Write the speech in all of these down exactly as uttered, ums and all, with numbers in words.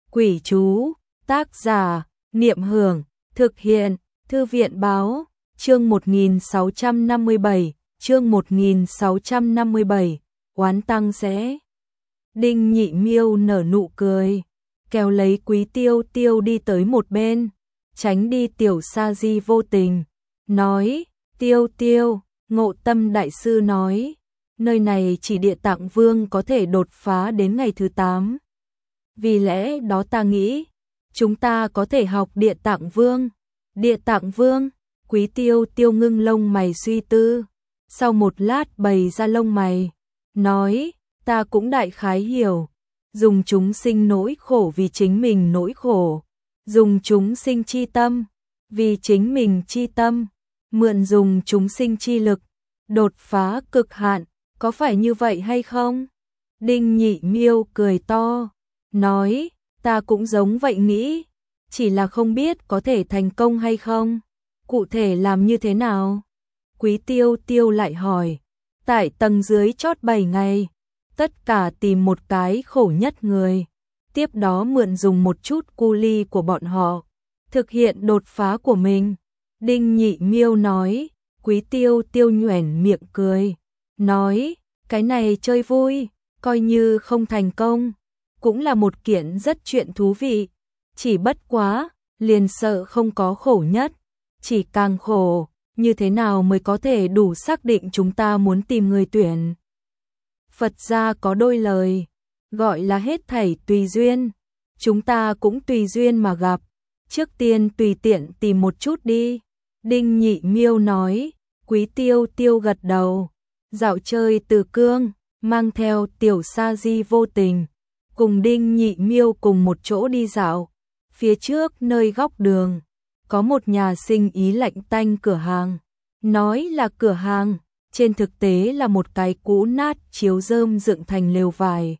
Quỷ chú, tác giả, Niệm Hưởng, thực hiện, Thư viện báo, chương một nghìn sáu trăm năm mươi bảy, chương một nghìn sáu trăm năm mươi bảy, oán tăng sẽ. Đinh Nhị Miêu nở nụ cười, kéo lấy Quý Tiêu Tiêu đi tới một bên, tránh đi Tiểu Sa Di vô tình, nói, Tiêu Tiêu, Ngộ Tâm Đại Sư nói, nơi này chỉ Địa Tạng Vương có thể đột phá đến ngày thứ tám. Vì lẽ đó ta nghĩ, chúng ta có thể học Địa Tạng Vương. Địa Tạng Vương, Quý Tiêu Tiêu ngưng lông mày suy tư, sau một lát bày ra lông mày, nói, ta cũng đại khái hiểu, dùng chúng sinh nỗi khổ vì chính mình nỗi khổ, dùng chúng sinh chi tâm, vì chính mình chi tâm, mượn dùng chúng sinh chi lực, đột phá cực hạn, có phải như vậy hay không? Đinh Nhị Miêu cười to, nói, ta cũng giống vậy nghĩ, chỉ là không biết có thể thành công hay không, cụ thể làm như thế nào? Quý Tiêu Tiêu lại hỏi, tại tầng dưới chót bảy ngày, tất cả tìm một cái khổ nhất người, tiếp đó mượn dùng một chút cu ly của bọn họ, thực hiện đột phá của mình. Đinh Nhị Miêu nói, Quý Tiêu Tiêu nhoẻn miệng cười, nói, cái này chơi vui, coi như không thành công, cũng là một kiện rất chuyện thú vị, chỉ bất quá, liền sợ không có khổ nhất, chỉ càng khổ, như thế nào mới có thể đủ xác định chúng ta muốn tìm người tuyển. Phật gia có đôi lời, gọi là hết thảy tùy duyên, chúng ta cũng tùy duyên mà gặp, trước tiên tùy tiện tìm một chút đi. Đinh Nhị Miêu nói, Quý Tiêu Tiêu gật đầu, dạo chơi Từ Cương, mang theo Tiểu Sa Di vô tình, cùng Đinh Nhị Miêu cùng một chỗ đi dạo, phía trước nơi góc đường, có một nhà sinh ý lạnh tanh cửa hàng, nói là cửa hàng, trên thực tế là một cái cũ nát chiếu rơm dựng thành lều vải.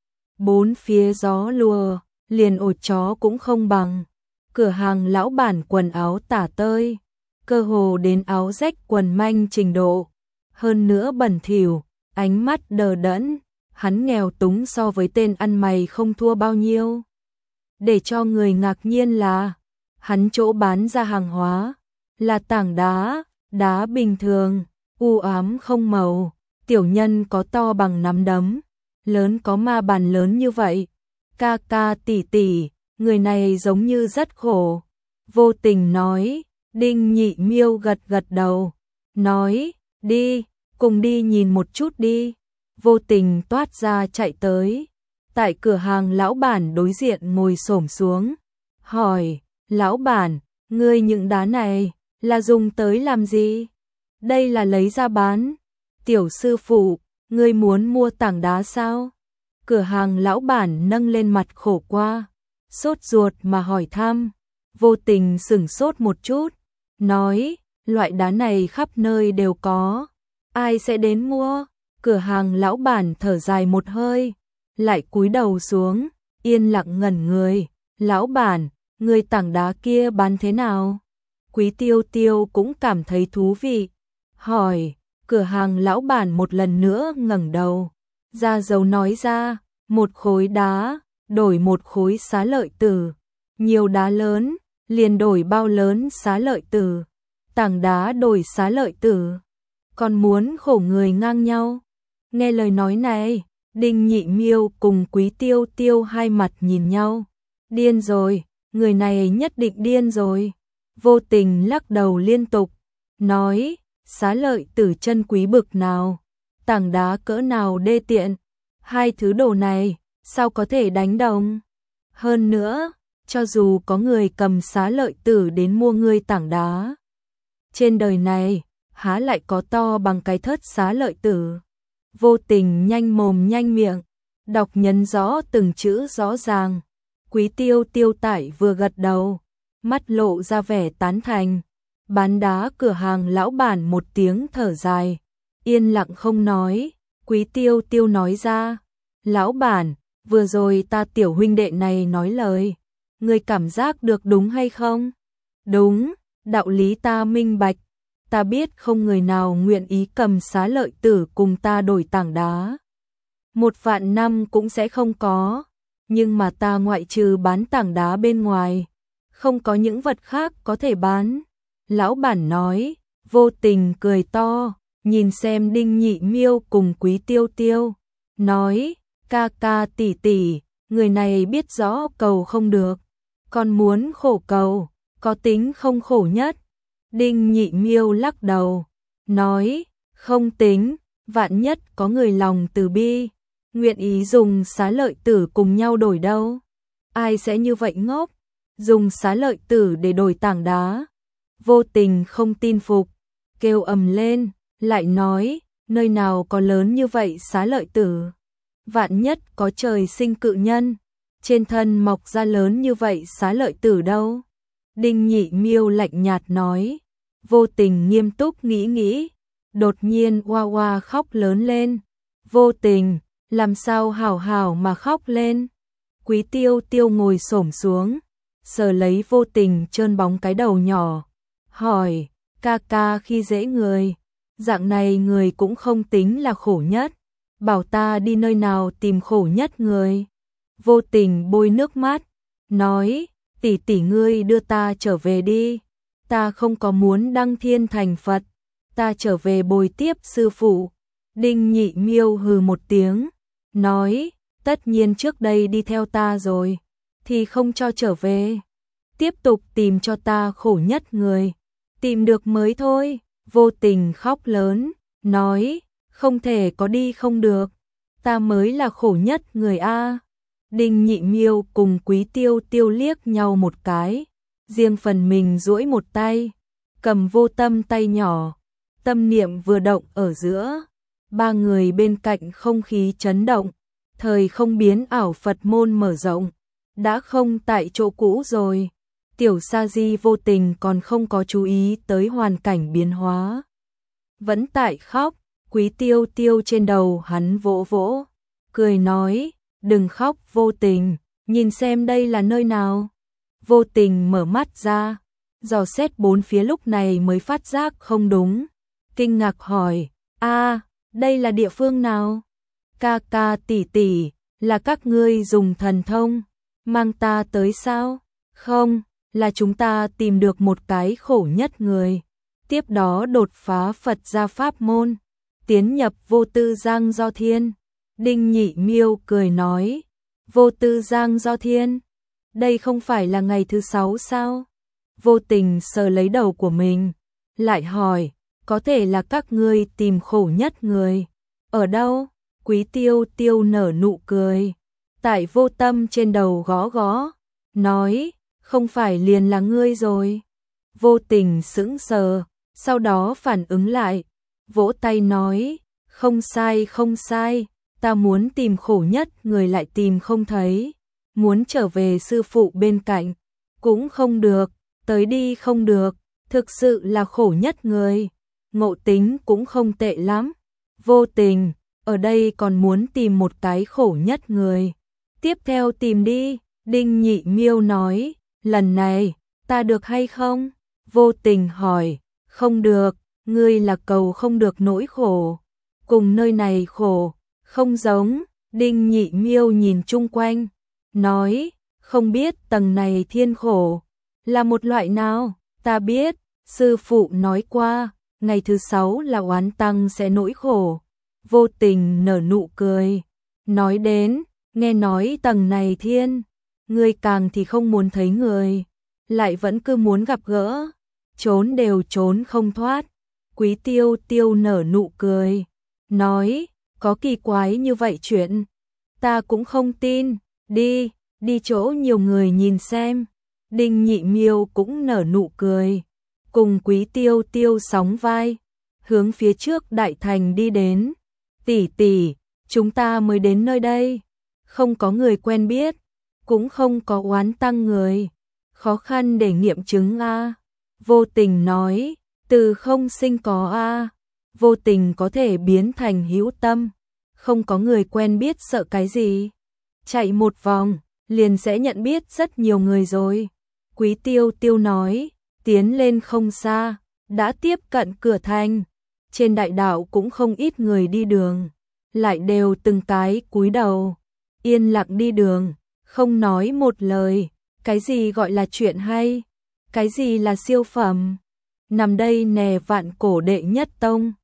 Bốn phía gió lùa, liền ổ chó cũng không bằng, cửa hàng lão bản quần áo tả tơi, cơ hồ đến áo rách quần manh trình độ, hơn nữa bẩn thỉu, ánh mắt đờ đẫn, hắn nghèo túng so với tên ăn mày không thua bao nhiêu. Để cho người ngạc nhiên là, hắn chỗ bán ra hàng hóa, là tảng đá, đá bình thường, u ám không màu, tiểu nhân có to bằng nắm đấm, lớn có ma bàn lớn như vậy. Ca ca tỷ tỷ, người này giống như rất khổ. Vô tình nói, Đinh Nhị Miêu gật gật đầu, nói, đi, cùng đi nhìn một chút đi. Vô tình toát ra chạy tới, tại cửa hàng lão bản đối diện ngồi xổm xuống, hỏi, lão bản, ngươi những đá này, là dùng tới làm gì? Đây là lấy ra bán. Tiểu sư phụ, ngươi muốn mua tảng đá sao? Cửa hàng lão bản nâng lên mặt khổ qua, sốt ruột mà hỏi thăm. Vô tình sửng sốt một chút, nói, loại đá này khắp nơi đều có, ai sẽ đến mua? Cửa hàng lão bản thở dài một hơi, lại cúi đầu xuống, yên lặng ngẩn người. Lão bản, người tảng đá kia bán thế nào? Quý Tiêu Tiêu cũng cảm thấy thú vị, hỏi. Cửa hàng lão bản một lần nữa ngẩng đầu, ra dấu nói ra, một khối đá, đổi một khối xá lợi tử, nhiều đá lớn, liền đổi bao lớn xá lợi tử, tảng đá đổi xá lợi tử, còn muốn khổ người ngang nhau. Nghe lời nói này, Đinh Nhị Miêu cùng Quý Tiêu Tiêu hai mặt nhìn nhau, điên rồi, người này nhất định điên rồi. Vô tình lắc đầu liên tục, nói, xá lợi tử chân quý bực nào, tảng đá cỡ nào đê tiện, hai thứ đồ này, sao có thể đánh đồng? Hơn nữa, cho dù có người cầm xá lợi tử đến mua ngươi tảng đá, trên đời này, há lại có to bằng cái thớt xá lợi tử. Vô tình nhanh mồm nhanh miệng, đọc nhấn rõ từng chữ rõ ràng. Quý Tiêu Tiêu tải vừa gật đầu, mắt lộ ra vẻ tán thành. Bán đá cửa hàng lão bản một tiếng thở dài, yên lặng không nói. Quý Tiêu Tiêu nói ra, lão bản, vừa rồi ta tiểu huynh đệ này nói lời, ngươi cảm giác được đúng hay không? Đúng, đạo lý ta minh bạch, ta biết không người nào nguyện ý cầm xá lợi tử cùng ta đổi tảng đá. Một vạn năm cũng sẽ không có, nhưng mà ta ngoại trừ bán tảng đá bên ngoài, không có những vật khác có thể bán. Lão bản nói, Vô Tình cười to, nhìn xem Đinh Nhị Miêu cùng Quý Tiêu Tiêu, nói, ca ca tỷ tỷ, người này biết rõ cầu không được, còn muốn khổ cầu, có tính không khổ nhất. Đinh Nhị Miêu lắc đầu, nói, không tính, vạn nhất có người lòng từ bi, nguyện ý dùng xá lợi tử cùng nhau đổi đâu. Ai sẽ như vậy ngốc, dùng xá lợi tử để đổi tảng đá. Vô Tình không tin phục, kêu ầm lên, lại nói, nơi nào có lớn như vậy xá lợi tử. Vạn nhất có trời sinh cự nhân, trên thân mọc ra lớn như vậy xá lợi tử đâu. Đinh Nhị Miêu lạnh nhạt nói. Vô Tình nghiêm túc nghĩ nghĩ, đột nhiên oa oa khóc lớn lên. Vô Tình, làm sao hảo hảo mà khóc lên. Quý Tiêu Tiêu ngồi xổm xuống, sờ lấy Vô Tình trơn bóng cái đầu nhỏ, hỏi, ca ca khi dễ người, dạng này người cũng không tính là khổ nhất, bảo ta đi nơi nào tìm khổ nhất người. Vô Tình bôi nước mắt, nói, tỷ tỷ ngươi đưa ta trở về đi, ta không có muốn đăng thiên thành Phật, ta trở về bồi tiếp sư phụ. Đinh Nhị Miêu hừ một tiếng, nói, tất nhiên trước đây đi theo ta rồi, thì không cho trở về, tiếp tục tìm cho ta khổ nhất người, tìm được mới thôi. Vô Tình khóc lớn, nói, không thể có đi không được, ta mới là khổ nhất người a. Đinh Nhị Miêu cùng Quý Tiêu Tiêu liếc nhau một cái, riêng phần mình duỗi một tay, cầm Vô Tâm tay nhỏ, tâm niệm vừa động ở giữa, ba người bên cạnh không khí chấn động, thời không biến ảo Phật môn mở rộng, đã không tại chỗ cũ rồi. Tiểu Sa Di Vô Tình còn không có chú ý tới hoàn cảnh biến hóa, vẫn tại khóc. Quý Tiêu Tiêu trên đầu hắn vỗ vỗ, cười nói, đừng khóc Vô Tình, nhìn xem đây là nơi nào. Vô Tình mở mắt ra, dò xét bốn phía lúc này mới phát giác không đúng, kinh ngạc hỏi, a, đây là địa phương nào? Ca ca tỷ tỷ, là các ngươi dùng thần thông mang ta tới sao? Không, là chúng ta tìm được một cái khổ nhất người, tiếp đó đột phá Phật gia pháp môn, tiến nhập Vô Tư Giang Do Thiên. Đinh Nhị Miêu cười nói, Vô Tư Giang Do Thiên, đây không phải là ngày thứ sáu sao? Vô Tình sờ lấy đầu của mình, lại hỏi, có thể là các ngươi tìm khổ nhất người, ở đâu? Quý Tiêu Tiêu nở nụ cười, tại Vô Tâm trên đầu gõ gõ, nói, không phải liền là ngươi rồi. Vô Tình sững sờ, sau đó phản ứng lại, vỗ tay nói, không sai không sai, ta muốn tìm khổ nhất người lại tìm không thấy, muốn trở về sư phụ bên cạnh, cũng không được, tới đi không được, thực sự là khổ nhất người, ngộ tính cũng không tệ lắm. Vô Tình, ở đây còn muốn tìm một cái khổ nhất người, tiếp theo tìm đi. Đinh Nhị Miêu nói, lần này, ta được hay không? Vô Tình hỏi, không được, ngươi là cầu không được nỗi khổ, cùng nơi này khổ, không giống. Đinh Nhị Miêu nhìn chung quanh, nói, không biết tầng này thiên khổ là một loại nào? Ta biết, sư phụ nói qua, ngày thứ sáu là oán tăng sẽ nỗi khổ. Vô Tình nở nụ cười, nói đến, nghe nói tầng này thiên, người càng thì không muốn thấy người, lại vẫn cứ muốn gặp gỡ, trốn đều trốn không thoát. Quý Tiêu Tiêu nở nụ cười, nói, có kỳ quái như vậy chuyện, ta cũng không tin, đi, đi chỗ nhiều người nhìn xem. Đinh Nhị Miêu cũng nở nụ cười, cùng Quý Tiêu Tiêu sóng vai, hướng phía trước đại thành đi đến. Tỷ tỷ, chúng ta mới đến nơi đây, không có người quen biết, cũng không có oán tăng người, khó khăn để nghiệm chứng a. Vô Tình nói, từ không sinh có a, vô tình có thể biến thành hữu tâm, không có người quen biết sợ cái gì, chạy một vòng liền sẽ nhận biết rất nhiều người rồi. Quý Tiêu Tiêu nói, tiến lên không xa, đã tiếp cận cửa thành, trên đại đạo cũng không ít người đi đường, lại đều từng cái cúi đầu, yên lặng đi đường, không nói một lời, cái gì gọi là chuyện hay, cái gì là siêu phẩm. Nằm đây nè vạn cổ đệ nhất tông.